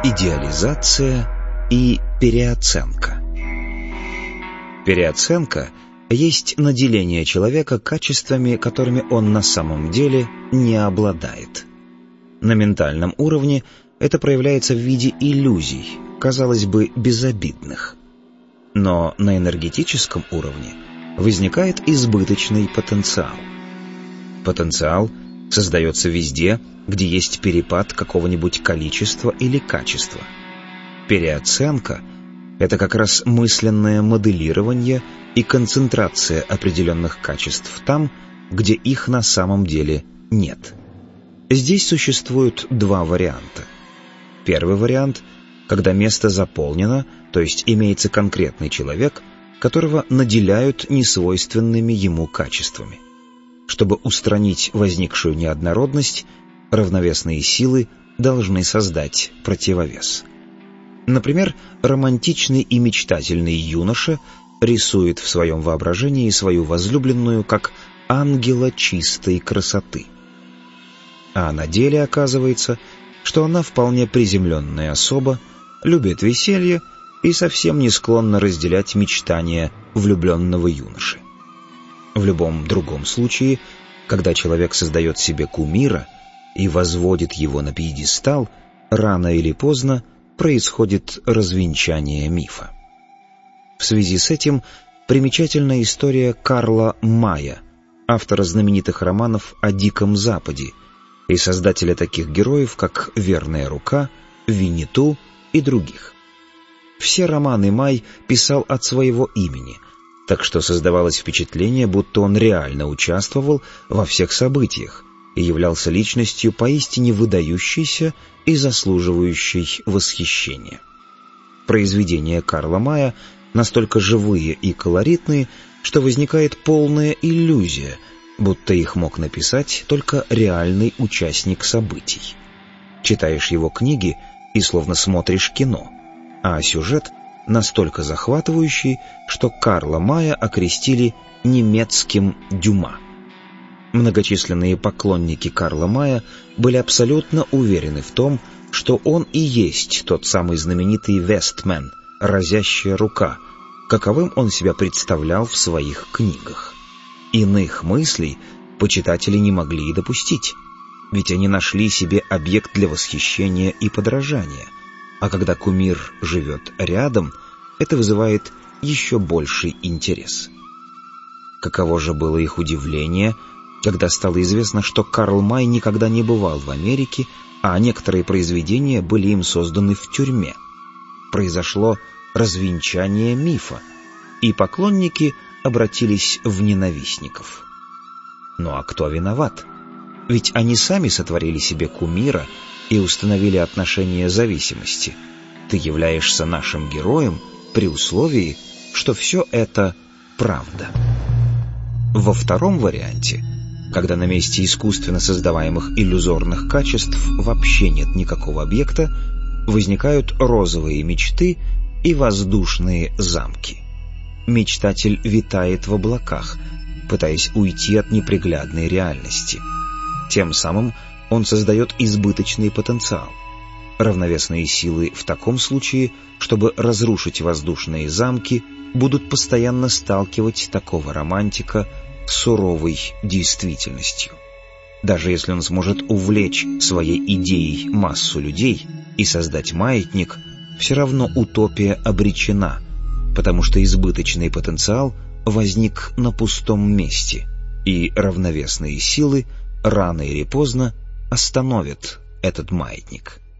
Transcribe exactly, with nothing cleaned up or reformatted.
Идеализация и переоценка. Переоценка есть наделение человека качествами, которыми он на самом деле не обладает. На ментальном уровне это проявляется в виде иллюзий, казалось бы, безобидных. Но на энергетическом уровне возникает избыточный потенциал. Потенциал создается везде, где есть перепад какого-нибудь количества или качества. Переоценка — это как раз мысленное моделирование и концентрация определенных качеств там, где их на самом деле нет. Здесь существуют два варианта. Первый вариант — когда место заполнено, то есть имеется конкретный человек, которого наделяют несвойственными ему качествами. Чтобы устранить возникшую неоднородность, равновесные силы должны создать противовес. Например, романтичный и мечтательный юноша рисует в своем воображении свою возлюбленную как ангела чистой красоты. А на деле оказывается, что она вполне приземленная особа, любит веселье и совсем не склонна разделять мечтания влюбленного юноши. В любом другом случае, когда человек создает себе кумира и возводит его на пьедестал, рано или поздно происходит развенчание мифа. В связи с этим примечательна история Карла Мая, автора знаменитых романов о Диком Западе и создателя таких героев, как «Верная рука», «Винни-Ту» и других. Все романы Май писал от своего имени, так что создавалось впечатление, будто он реально участвовал во всех событиях и являлся личностью поистине выдающейся и заслуживающей восхищения. Произведения Карла Мая настолько живые и колоритные, что возникает полная иллюзия, будто их мог написать только реальный участник событий. Читаешь его книги и словно смотришь кино, а сюжет настолько захватывающий, что Карла Мая окрестили немецким Дюма. Многочисленные поклонники Карла Мая были абсолютно уверены в том, что он и есть тот самый знаменитый Вестмен, разящая рука, каковым он себя представлял в своих книгах. Иных мыслей почитатели не могли и допустить, ведь они нашли себе объект для восхищения и подражания, а когда кумир живет рядом, это вызывает еще больший интерес. Каково же было их удивление, когда стало известно, что Карл Май никогда не бывал в Америке, а некоторые произведения были им созданы в тюрьме. Произошло развенчание мифа, и поклонники обратились в ненавистников. Ну а кто виноват? Ведь они сами сотворили себе кумира и установили отношения зависимости. Ты являешься нашим героем при условии, что все это правда. Во втором варианте, когда на месте искусственно создаваемых иллюзорных качеств вообще нет никакого объекта, возникают розовые мечты и воздушные замки. Мечтатель витает в облаках, пытаясь уйти от неприглядной реальности. Тем самым он создает избыточный потенциал. Равновесные силы в таком случае, чтобы разрушить воздушные замки, будут постоянно сталкивать такого романтика с суровой действительностью. Даже если он сможет увлечь своей идеей массу людей и создать маятник, все равно утопия обречена, потому что избыточный потенциал возник на пустом месте, и равновесные силы рано или поздно остановят этот маятник.